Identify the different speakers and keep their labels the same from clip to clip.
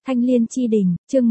Speaker 1: Thanh Liên Chi Đình, chương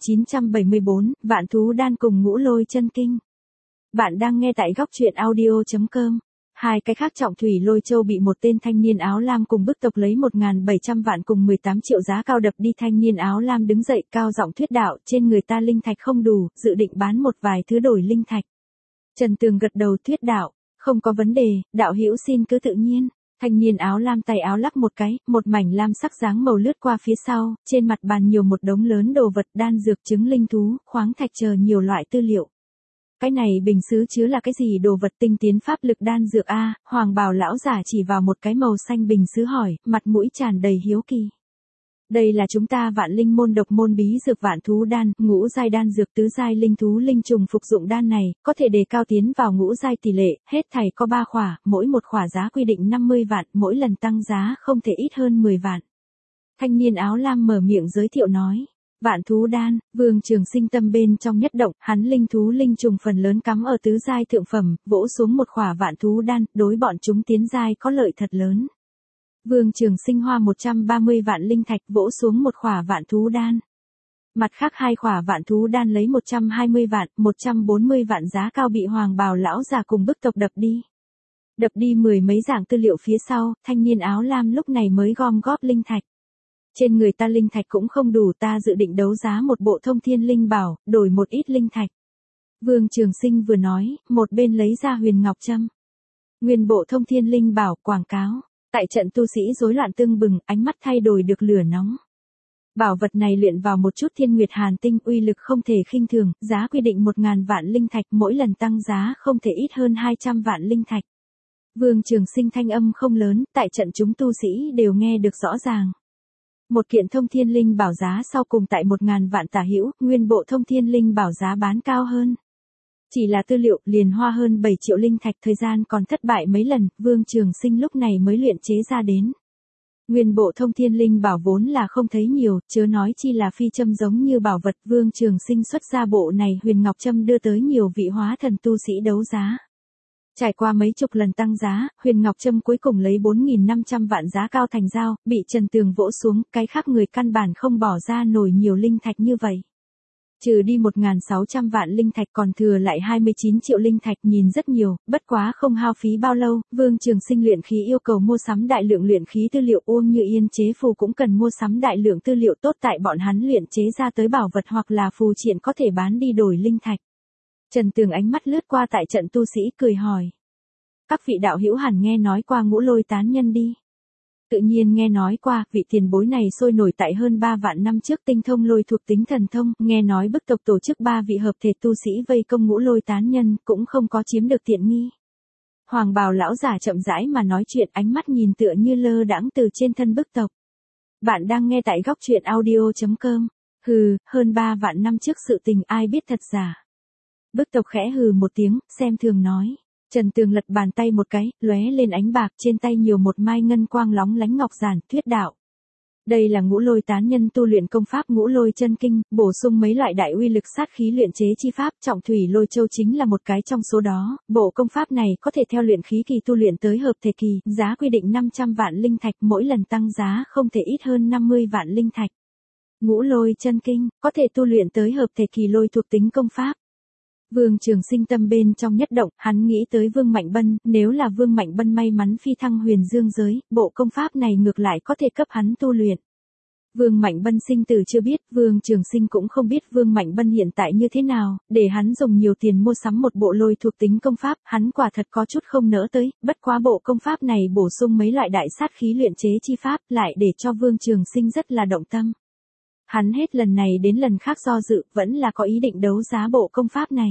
Speaker 1: 1974, Vạn Thú Đan cùng Ngũ Lôi Chân Kinh. Bạn đang nghe tại góc truyện audio.com. Hai cái khác Trọng Thủy Lôi Châu bị một tên thanh niên áo lam cùng bức tộc lấy 1.700 vạn cùng 18 triệu giá cao đập đi. Thanh niên áo lam đứng dậy cao giọng thuyết đạo, trên người ta linh thạch không đủ, dự định bán một vài thứ đổi linh thạch. Trần Tường gật đầu thuyết đạo, không có vấn đề, đạo hữu xin cứ tự nhiên. Thanh niên áo lam tay áo lắc một cái, một mảnh lam sắc dáng màu lướt qua phía sau, trên mặt bàn nhiều một đống lớn đồ vật, đan dược, trứng linh thú, khoáng thạch chờ nhiều loại tư liệu. Cái này bình sứ chứa là cái gì? Đồ vật tinh tiến pháp lực đan dược a? Hoàng bào lão giả chỉ vào một cái màu xanh bình sứ hỏi, mặt mũi tràn đầy hiếu kỳ. Đây là chúng ta Vạn Linh môn độc môn bí dược Vạn Thú Đan, ngũ giai đan dược, tứ giai linh thú linh trùng phục dụng đan này, có thể đề cao tiến vào ngũ giai tỷ lệ, hết thảy có 3 khỏa, mỗi một khỏa giá quy định 50 vạn, mỗi lần tăng giá không thể ít hơn 10 vạn. Thanh niên áo lam mở miệng giới thiệu nói. Vạn Thú Đan, Vương Trường Sinh tâm bên trong nhất động, hắn linh thú linh trùng phần lớn cắm ở tứ giai thượng phẩm, vỗ xuống một khỏa Vạn Thú Đan, đối bọn chúng tiến giai có lợi thật lớn. Vương Trường Sinh hoa 130 vạn linh thạch vỗ xuống một khỏa Vạn Thú Đan. Mặt khác hai khỏa Vạn Thú Đan lấy 120 vạn, 140 vạn giá cao bị Hoàng bào lão già cùng bức tộc đập đi. Đập đi mười mấy dạng tư liệu phía sau, thanh niên áo lam lúc này mới gom góp linh thạch. Trên người ta linh thạch cũng không đủ, ta dự định đấu giá một bộ thông thiên linh bảo, đổi một ít linh thạch. Vương Trường Sinh vừa nói, một bên lấy ra huyền ngọc trâm. Nguyên bộ thông thiên linh bảo quảng cáo. Tại trận tu sĩ rối loạn tưng bừng, ánh mắt thay đổi được lửa nóng. Bảo vật này luyện vào một chút thiên nguyệt hàn tinh, uy lực không thể khinh thường, giá quy định 1.000 vạn linh thạch, mỗi lần tăng giá không thể ít hơn 200 vạn linh thạch. Vương Trường Sinh thanh âm không lớn, tại trận chúng tu sĩ đều nghe được rõ ràng. Một kiện thông thiên linh bảo giá sau cùng tại 1.000 vạn tả hữu, nguyên bộ thông thiên linh bảo giá bán cao hơn. Chỉ là tư liệu liền hoa hơn 7 triệu linh thạch, thời gian còn thất bại mấy lần, Vương Trường Sinh lúc này mới luyện chế ra đến. Nguyên bộ thông thiên linh bảo vốn là không thấy nhiều, chớ nói chi là phi châm giống như bảo vật. Vương Trường Sinh xuất ra bộ này huyền ngọc châm đưa tới nhiều vị hóa thần tu sĩ đấu giá. Trải qua mấy chục lần tăng giá, huyền ngọc châm cuối cùng lấy 4.500 vạn giá cao thành giao, bị Trần Tường vỗ xuống, cái khác người căn bản không bỏ ra nổi nhiều linh thạch như vậy. Trừ đi 1.600 vạn linh thạch còn thừa lại 29 triệu linh thạch, nhìn rất nhiều, bất quá không hao phí bao lâu, Vương Trường Sinh luyện khí yêu cầu mua sắm đại lượng luyện khí tư liệu. Uông Như Yên chế phù cũng cần mua sắm đại lượng tư liệu tốt, tại bọn hắn luyện chế ra tới bảo vật hoặc là phù triện có thể bán đi đổi linh thạch. Trần Tường ánh mắt lướt qua tại trận tu sĩ cười hỏi. Các vị đạo hữu hẳn nghe nói qua Ngũ Lôi tán nhân đi. Tự nhiên nghe nói qua, vị tiền bối này sôi nổi tại hơn 3 vạn năm trước, tinh thông lôi thuộc tính thần thông, nghe nói bức tộc tổ chức 3 vị hợp thể tu sĩ vây công Ngũ Lôi tán nhân, cũng không có chiếm được tiện nghi. Hoàng bào lão giả chậm rãi mà nói chuyện, ánh mắt nhìn tựa như lơ đãng từ trên thân bức tộc. Bạn đang nghe tại góc truyện audio.com. Hừ, hơn 3 vạn năm trước sự tình ai biết thật giả. Bức tộc khẽ hừ một tiếng, xem thường nói. Trần Tường lật bàn tay một cái, lóe lên ánh bạc, trên tay nhiều một mai ngân quang lóng lánh ngọc giản, thuyết đạo. Đây là Ngũ Lôi tán nhân tu luyện công pháp Ngũ Lôi Chân Kinh, bổ sung mấy loại đại uy lực sát khí luyện chế chi pháp, Trọng Thủy Lôi Châu chính là một cái trong số đó. Bộ công pháp này có thể theo luyện khí kỳ tu luyện tới hợp thể kỳ, giá quy định 500 vạn linh thạch, mỗi lần tăng giá không thể ít hơn 50 vạn linh thạch. Ngũ Lôi Chân Kinh, có thể tu luyện tới hợp thể kỳ lôi thuộc tính công pháp. Vương Trường Sinh tâm bên trong nhất động, hắn nghĩ tới Vương Mạnh Bân, nếu là Vương Mạnh Bân may mắn phi thăng huyền dương giới, bộ công pháp này ngược lại có thể cấp hắn tu luyện. Vương Mạnh Bân sinh tử chưa biết, Vương Trường Sinh cũng không biết Vương Mạnh Bân hiện tại như thế nào, để hắn dùng nhiều tiền mua sắm một bộ lôi thuộc tính công pháp, hắn quả thật có chút không nỡ tới, bất quá bộ công pháp này bổ sung mấy loại đại sát khí luyện chế chi pháp, lại để cho Vương Trường Sinh rất là động tâm. Hắn hết lần này đến lần khác do dự, vẫn là có ý định đấu giá bộ công pháp này.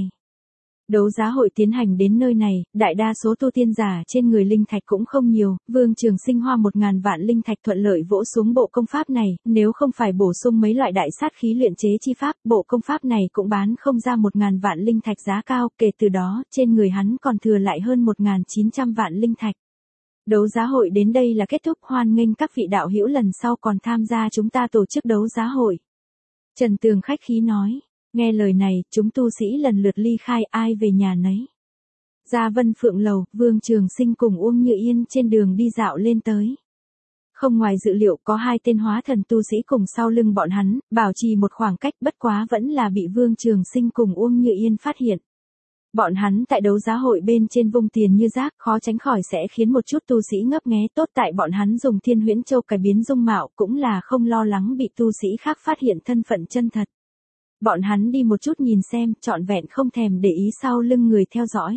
Speaker 1: Đấu giá hội tiến hành đến nơi này, đại đa số tu tiên giả trên người linh thạch cũng không nhiều, Vương Trường Sinh hoa 1.000 vạn linh thạch thuận lợi vỗ xuống bộ công pháp này, nếu không phải bổ sung mấy loại đại sát khí luyện chế chi pháp, bộ công pháp này cũng bán không ra 1.000 vạn linh thạch giá cao, kể từ đó, trên người hắn còn thừa lại hơn 1.900 vạn linh thạch. Đấu giá hội đến đây là kết thúc, hoan nghênh các vị đạo hữu lần sau còn tham gia chúng ta tổ chức đấu giá hội. Trần Tường khách khí nói. Nghe lời này, chúng tu sĩ lần lượt ly khai, ai về nhà nấy. Ra Vân Phượng lầu, Vương Trường Sinh cùng Uông Như Yên trên đường đi dạo lên tới. Không ngoài dự liệu có hai tên hóa thần tu sĩ cùng sau lưng bọn hắn, bảo trì một khoảng cách, bất quá vẫn là bị Vương Trường Sinh cùng Uông Như Yên phát hiện. Bọn hắn tại đấu giá hội bên trên vung tiền như rác, khó tránh khỏi sẽ khiến một chút tu sĩ ngấp nghé. Tốt tại bọn hắn dùng Thiên Huyễn Châu cải biến dung mạo, cũng là không lo lắng bị tu sĩ khác phát hiện thân phận chân thật. Bọn hắn đi một chút nhìn xem, trọn vẹn không thèm để ý sau lưng người theo dõi.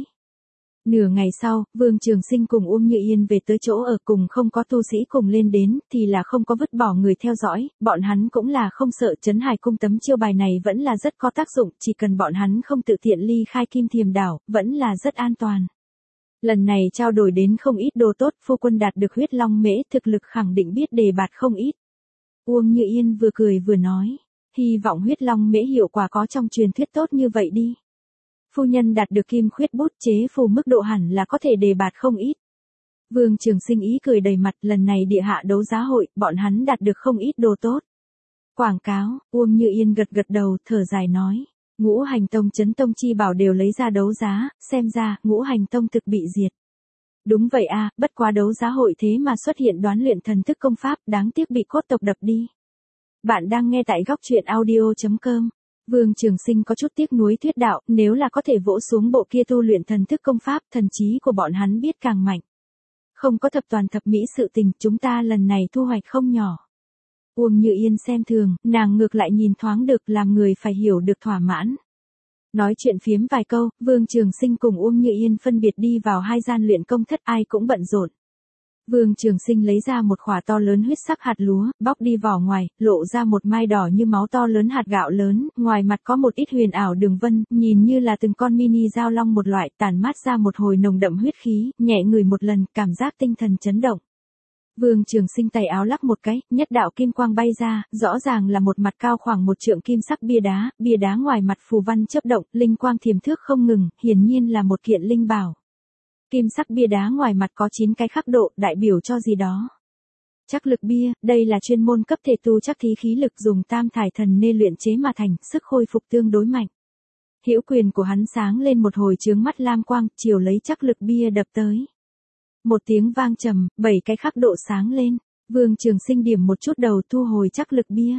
Speaker 1: Nửa ngày sau, Vương Trường Sinh cùng Uông Như Yên về tới chỗ ở, cùng không có tu sĩ cùng lên đến, thì là không có vứt bỏ người theo dõi, bọn hắn cũng là không sợ. Trấn Hải Cung tấm chiêu bài này vẫn là rất có tác dụng, chỉ cần bọn hắn không tự tiện ly khai Kim Thiềm Đảo, vẫn là rất an toàn. Lần này trao đổi đến không ít đồ tốt, phu quân đạt được huyết long mễ, thực lực khẳng định biết đề bạt không ít. Uông Như Yên vừa cười vừa nói, hy vọng huyết long mễ hiệu quả có trong truyền thuyết tốt như vậy đi. Phu nhân đạt được kim khuyết bút chế phù mức độ hẳn là có thể đề bạt không ít. Vương Trường Sinh ý cười đầy mặt, lần này địa hạ đấu giá hội, bọn hắn đạt được không ít đồ tốt. Quảng cáo, Uông Như Yên gật gật đầu, thở dài nói, Ngũ Hành Tông Chấn Tông chi bảo đều lấy ra đấu giá, xem ra, Ngũ Hành Tông thực bị diệt. Đúng vậy a, bất quá đấu giá hội thế mà xuất hiện đoán luyện thần thức công pháp, đáng tiếc bị cốt tộc đập đi. Bạn đang nghe tại góc truyện audio.com. Vương Trường Sinh có chút tiếc nuối thuyết đạo, nếu là có thể vỗ xuống bộ kia tu luyện thần thức công pháp, thần trí của bọn hắn biết càng mạnh. Không có thập toàn thập mỹ sự tình, chúng ta lần này thu hoạch không nhỏ. Uông Như Yên xem thường, nàng ngược lại nhìn thoáng được, làm người phải hiểu được thỏa mãn. Nói chuyện phiếm vài câu, Vương Trường Sinh cùng Uông Như Yên phân biệt đi vào hai gian luyện công thất, ai cũng bận rộn. Vương Trường Sinh lấy ra một khỏa to lớn huyết sắc hạt lúa, bóc đi vỏ ngoài, lộ ra một mai đỏ như máu to lớn hạt gạo lớn, ngoài mặt có một ít huyền ảo đường vân, nhìn như là từng con mini dao long một loại, tản mát ra một hồi nồng đậm huyết khí, nhẹ người một lần, cảm giác tinh thần chấn động. Vương Trường Sinh tay áo lắc một cái, nhất đạo kim quang bay ra, rõ ràng là một mặt cao khoảng một trượng kim sắc bia đá ngoài mặt phù văn chớp động, linh quang thiềm thước không ngừng, hiển nhiên là một kiện linh bảo. Kim sắc bia đá ngoài mặt có 9 cái khắc độ, đại biểu cho gì đó. Chắc lực bia, đây là chuyên môn cấp thể tu chắc thí khí lực dùng tam thải thần nê luyện chế mà thành, sức khôi phục tương đối mạnh. Hữu quyền của hắn sáng lên một hồi chướng mắt lam quang, chiều lấy chắc lực bia đập tới. Một tiếng vang trầm, 7 cái khắc độ sáng lên, Vương Trường Sinh điểm một chút đầu thu hồi chắc lực bia.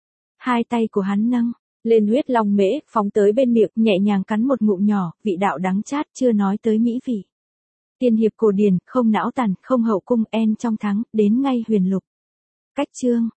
Speaker 1: Hai tay của hắn nâng lên huyết long mễ, phóng tới bên miệng, nhẹ nhàng cắn một ngụm nhỏ, vị đạo đắng chát, chưa nói tới mỹ vị. Tiên hiệp cổ điển, không não tàn, không hậu cung, en trong thắng, đến ngay huyền lục. Cách chương.